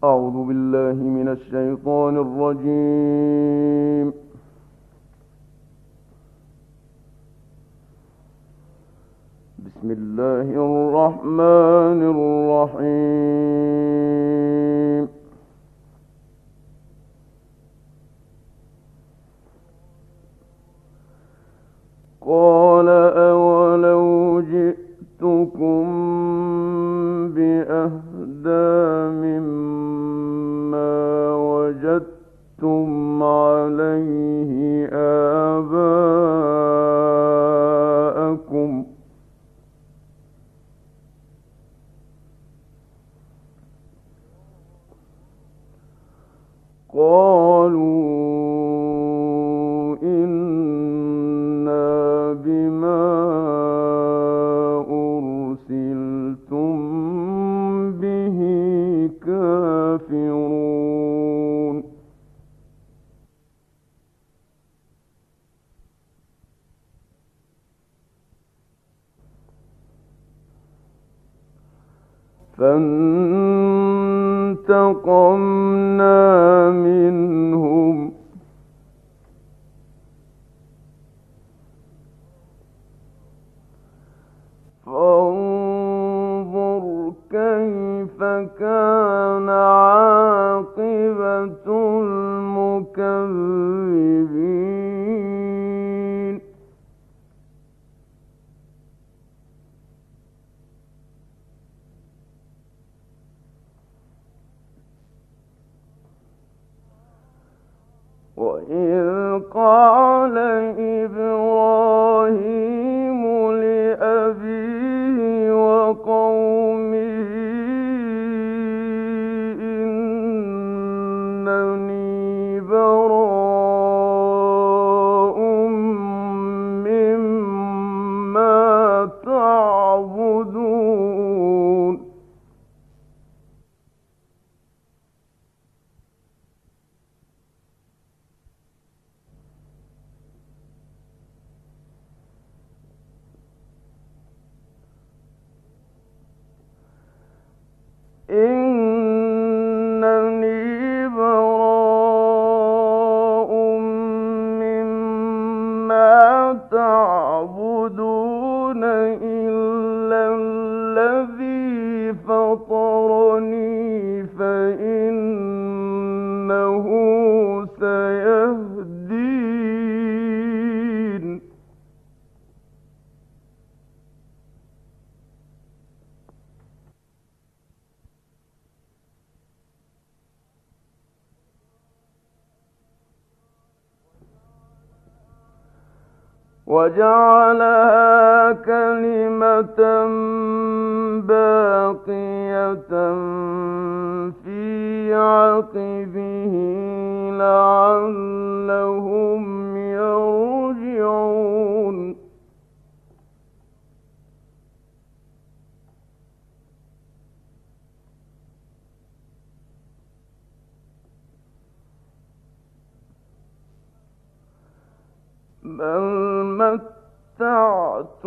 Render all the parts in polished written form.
أعوذ بالله من الشيطان الرجيم. بسم الله الرحمن الرحيم. قال أولو جئتكم بأهدى مما وجدتم عليه آباءكم قالوا إنا بما أرسلتم به كافرون. فانتقمنا منهم فانظر كيف كان عاقبة المكذبين. وإذ قال إبراهيم لأبيه وقومه إنني براء مما تعبدون. إنني براء مما تعبدون إلا الذي فطرني فإنه سيهدين. وجعلها كلمة باقية في عقبه لعلهم يرجعون. بل متعت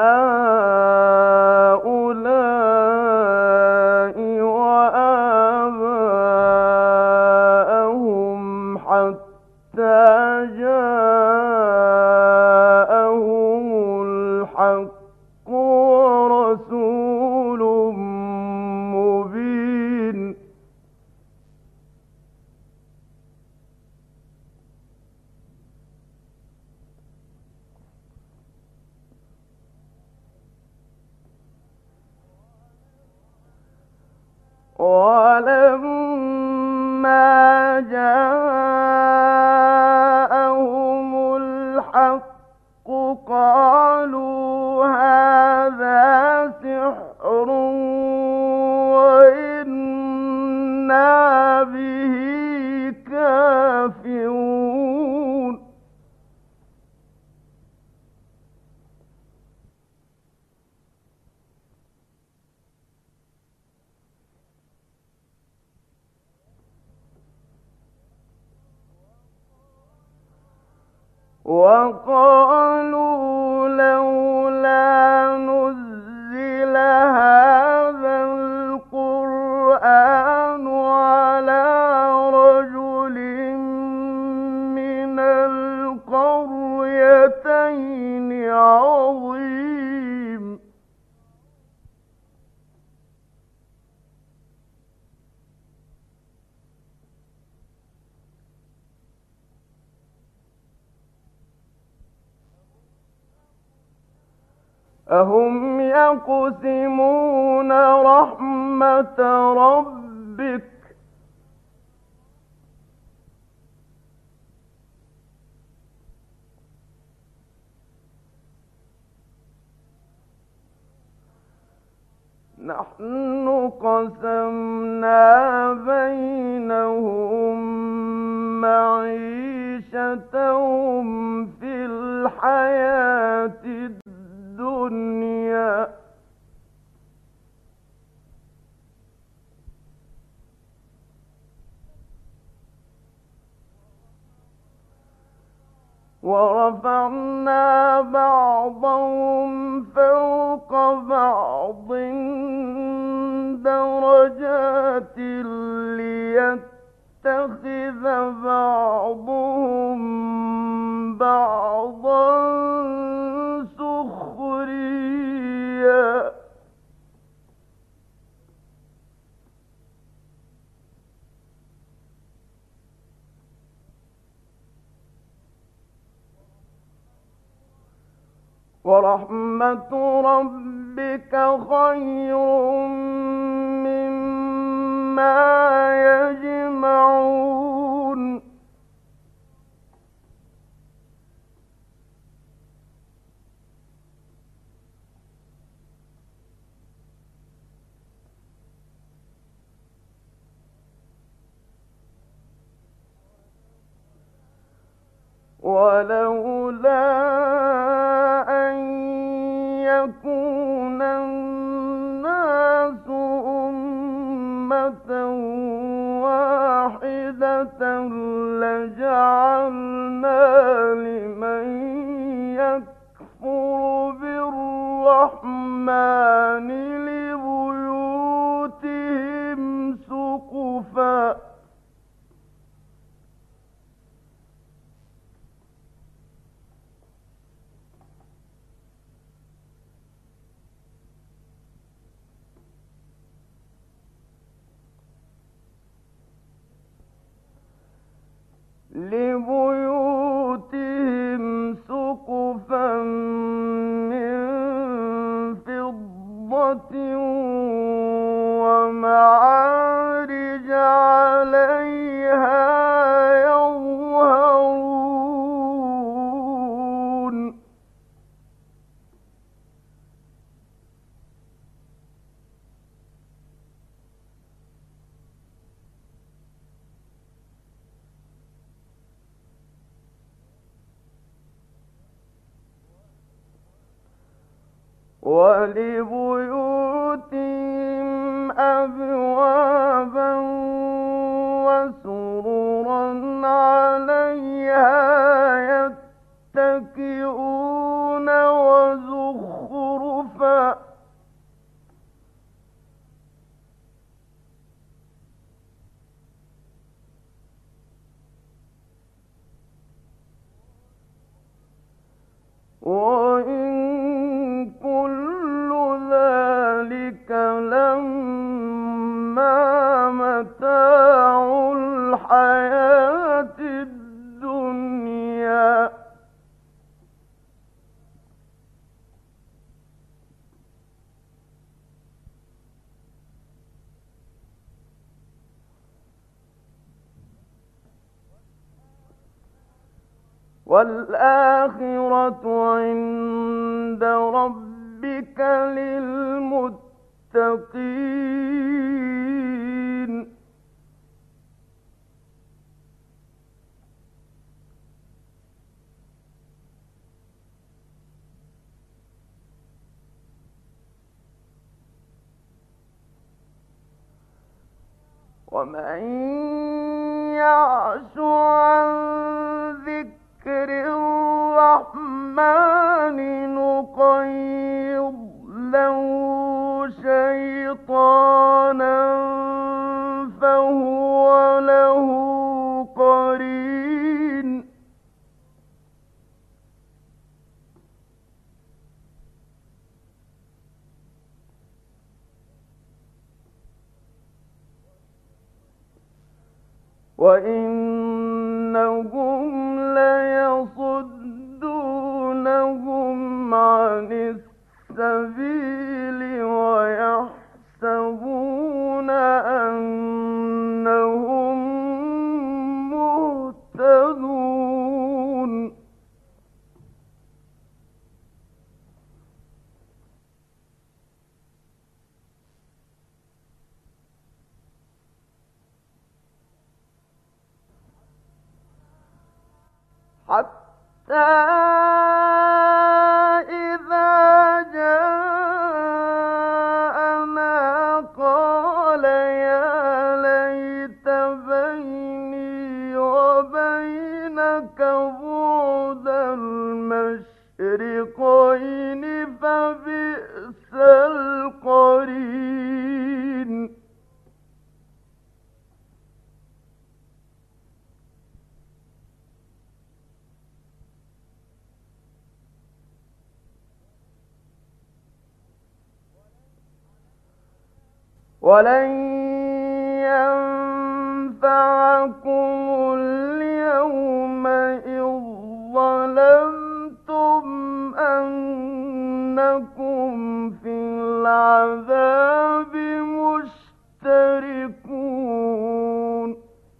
هؤلاء وآباءهم حتى جاءهم الحق ورسول مبين. ولما جاءهم الحق قالوا هذا سحر وإنا به كافرون. وقالوا لولا نزل هذا القرآن أهم يقسمون رحمة ربك نحن قسمنا بينهم معيشتهم في الحياة الدنيا ورفعنا بعضهم فوق بعض درجات ليتخذ بعضهم بعضا سخريا ورحمة ربك خير مما يجمعون ولولا أن يكون الناس أمة واحدة لجعلنا لمن يكفر بالرحمن لبيوتهم سقفا من فضة ومعارج عليها يظهرون ولبيوتهم أبوابا وسررا عليها يتكئون وزخرفا وإن كل ذلك لما متاع الحياة الدنيا والآخرة عند ربك للمتقين ومن يعش عن ذكر الرحمن نقيض له شيطانا فهو له قرين وإنهم ليصدونهم عن السبيل حتى إذا جاءنا قال يا ليت بيني وبينك بعد المشرقين فبئس القرين. ولن ينفعكم اليوم إذ ظلمتم أنكم في العذاب مشتركون.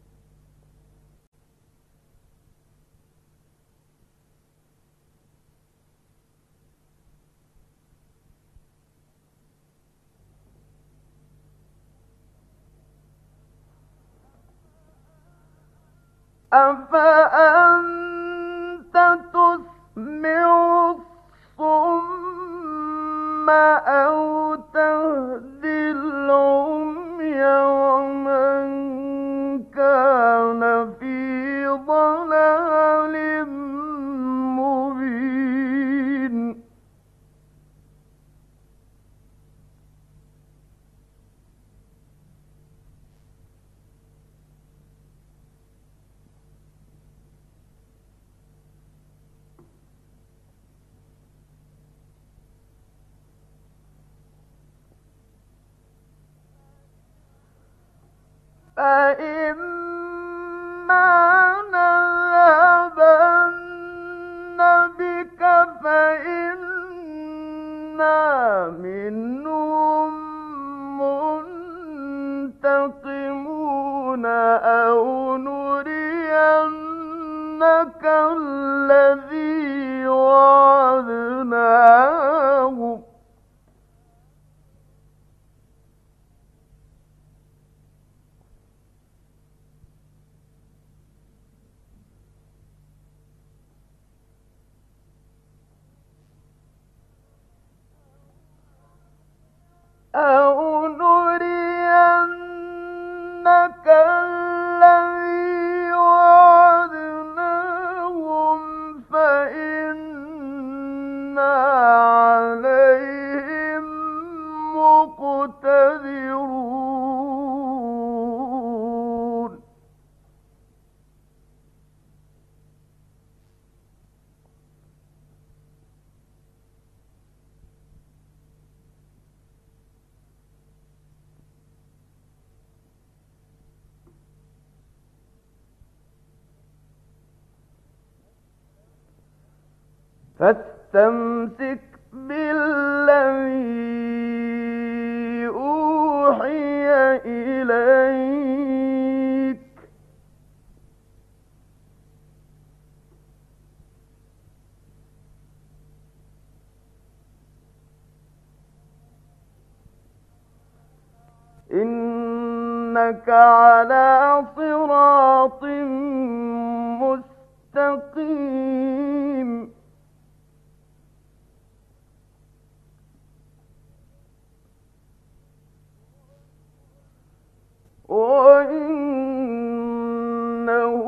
أفأنت تسمع الصم أو تهدي العمي ومن كان في ضلال مبين. فإما نذهبن بك فإنا منهم منتقمون أو نرينك الذي وعدناهم أو نرينك الذي وعدناهم فإنا عليهم مقتدرون. فاستمسك بالذي أوحي إليك إنك على صراط مستقيم. وإنه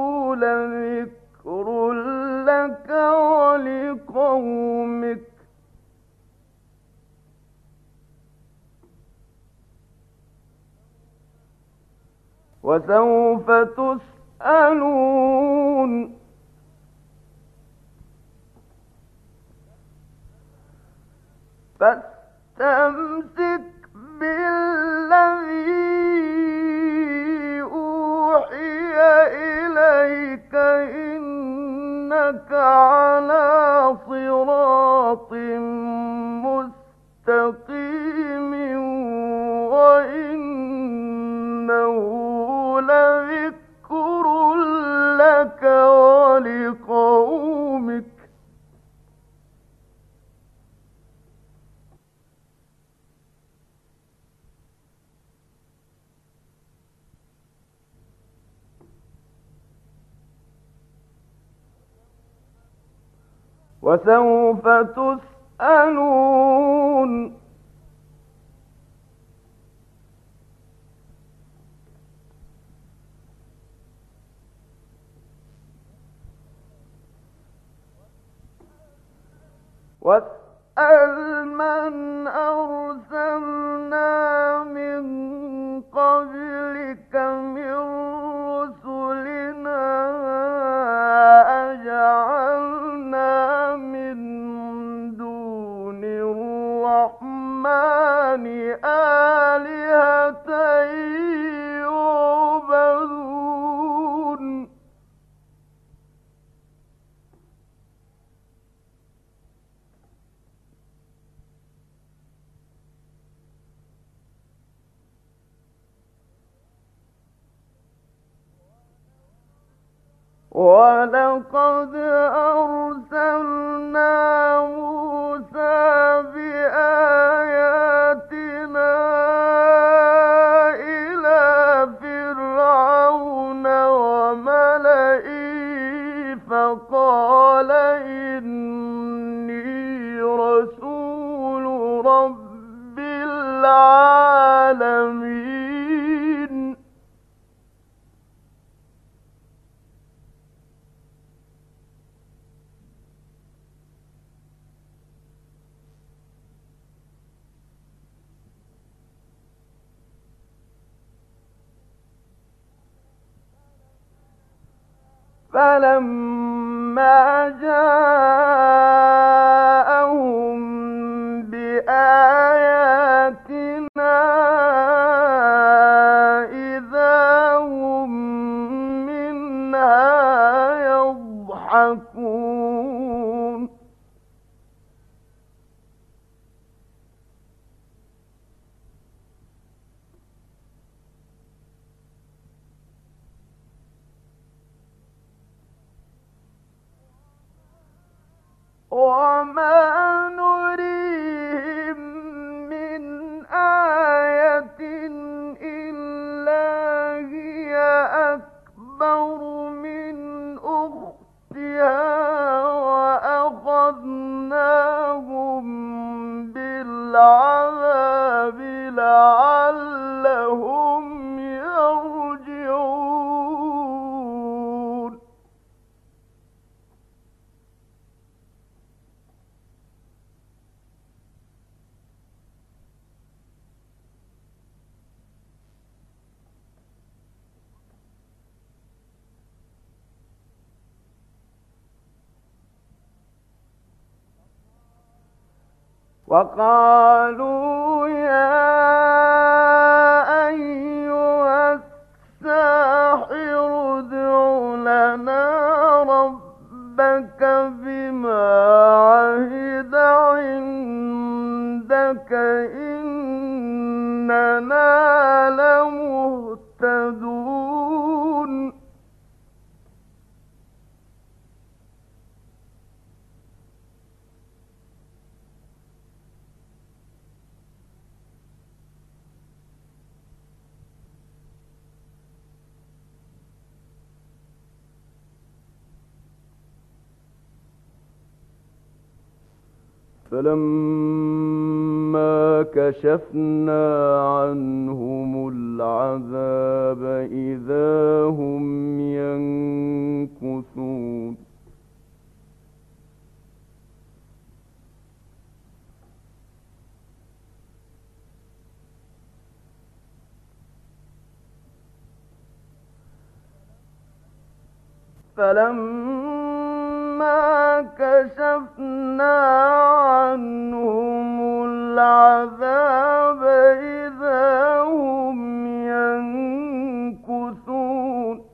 لذكر لك ولقومك وسوف تسألون. فاستمسك بالذي أوحي إليك إنك على صراط مستقيم وإنه لذكر لك ولقومك وسوف تسألون. واسأل من أرسلنا من قبلك من رسلنا أجعلنا من دون الرحمن آلهة يعبدون. ولقد أرسلنا موسى بآياتنا إلى فرعون وملئه فقال إني رسول رب العالمين. فلما جاءهم بآياتنا إذا هم منها يضحكون. وما نريهم من آية إلا هي أكبر من أختها وأخذناهم بالعذاب لعلهم يرجعون. وقالوا يا أيها الساحر ادع لنا ربك بما عهد عندك إننا لمهتدون. فلما كشفنا عنهم العذاب إذا هم ينكثون. فلما كشفنا عنهم العذاب إذا هم ينكثون.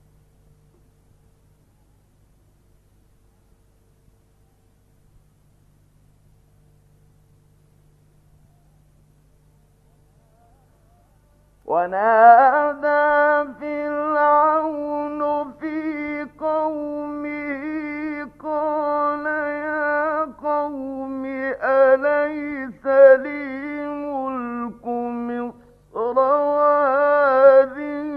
ونادى فرعون في قومه قال يا قوم أليس لي ملك مصر وهذه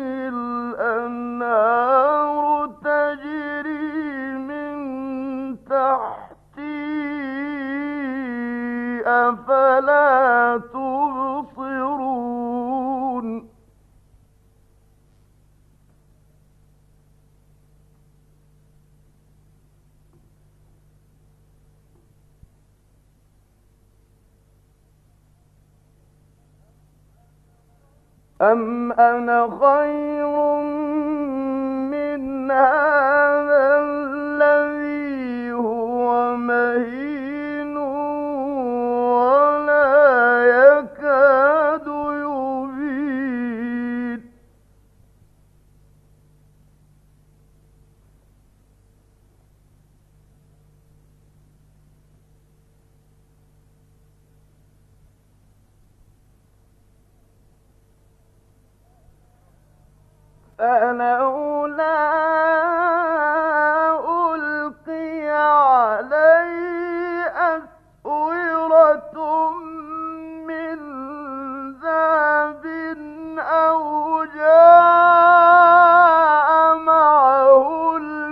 الأنهار تجري من تحتي أم أنا خير من هذا الذي هو مهين ولا يكاد يبين فلولا ألقي عليه أسورة من ذهب أو جاء معه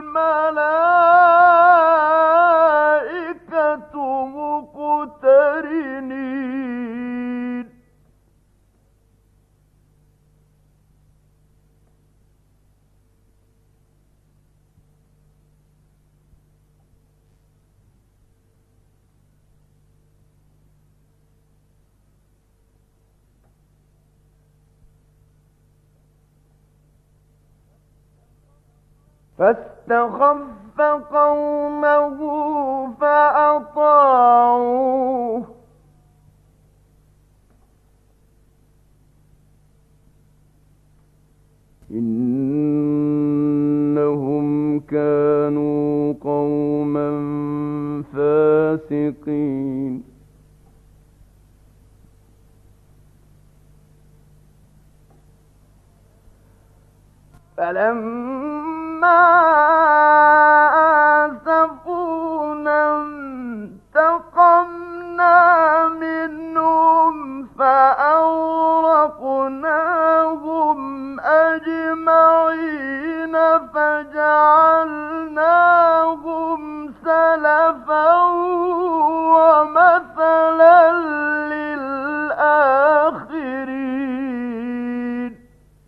الملائكة مقترنين فاستخف قومه فأطاعوه إنهم كانوا قوما فاسقين فلما آسفونا انتقمنا منهم فأغرقناهم أجمعين فجعلناهم سلفا ومثلا للآخرين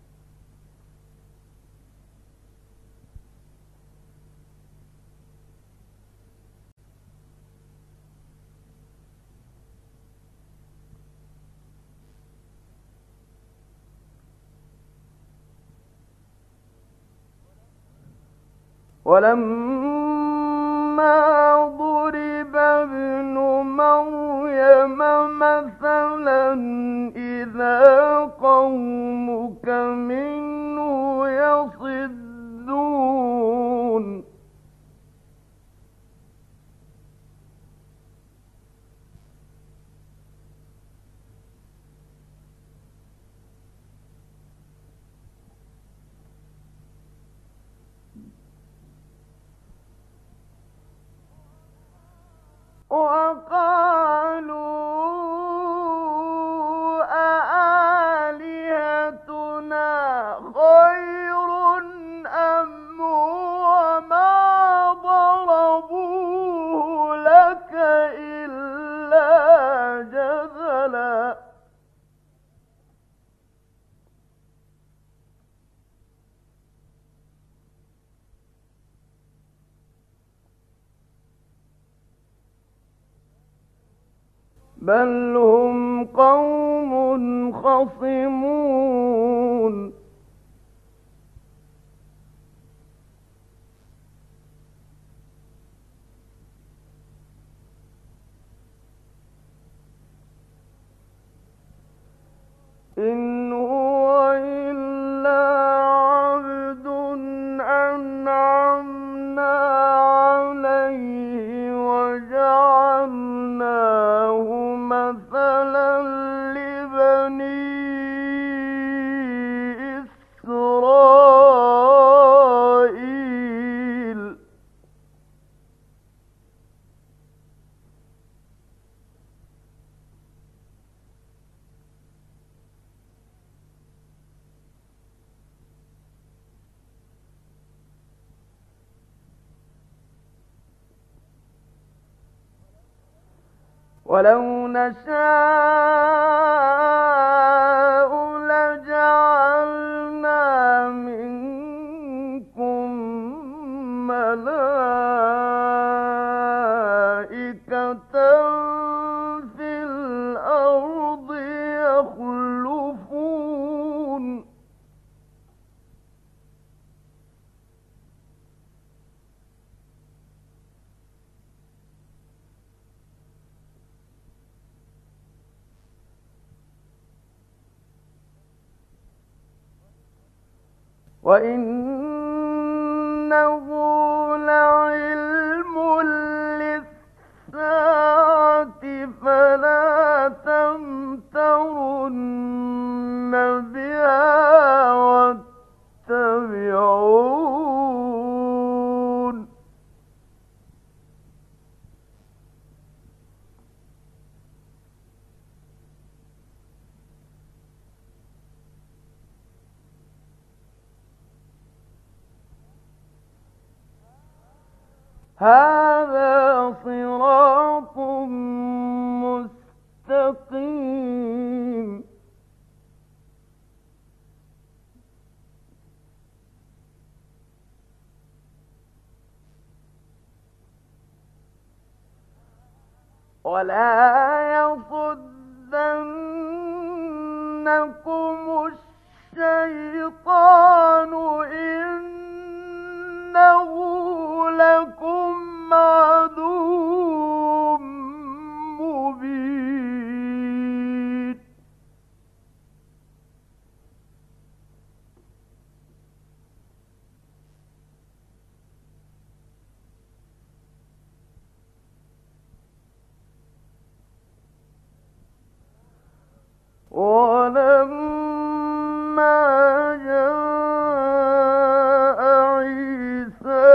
ولما ضرب ابن مريم مثلا إذا قومك منه يصدون وقالوا أآلهتنا خير أم هو ما ضربوه لك إلا جدلا بل هم قوم خصمون إن هو إلا عبد أنعمنا عليه وجعلناه مثلا لبني إسرائيل ولو نشاء لجعلنا منكم ملائكة في الأرض يخلفون وإنه لعلم للساعة فلا تمترن بها واتبعون هذا صراط مستقيم ولا يصدنكم الشيطان إنه لكم عدو مبين ولما جاء عيسى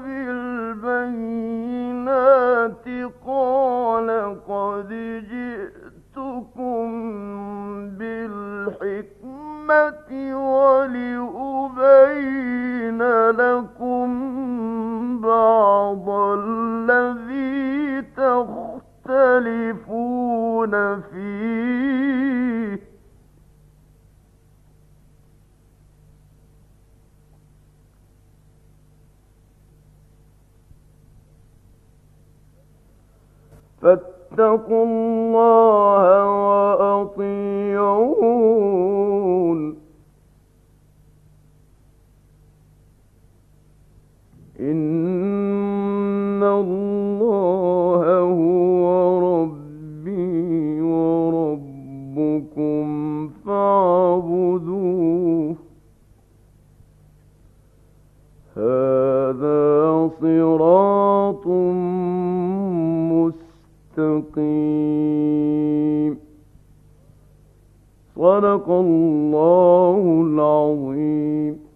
بالبينات قال قد جئتكم بالحكمة ولأبين لكم بعض الذي تختلفون فيه فاتقوا الله وأطيعون إن الله هو ربي وربكم فاعبدوه هذا صراط مستقيم صدق الله العظيم.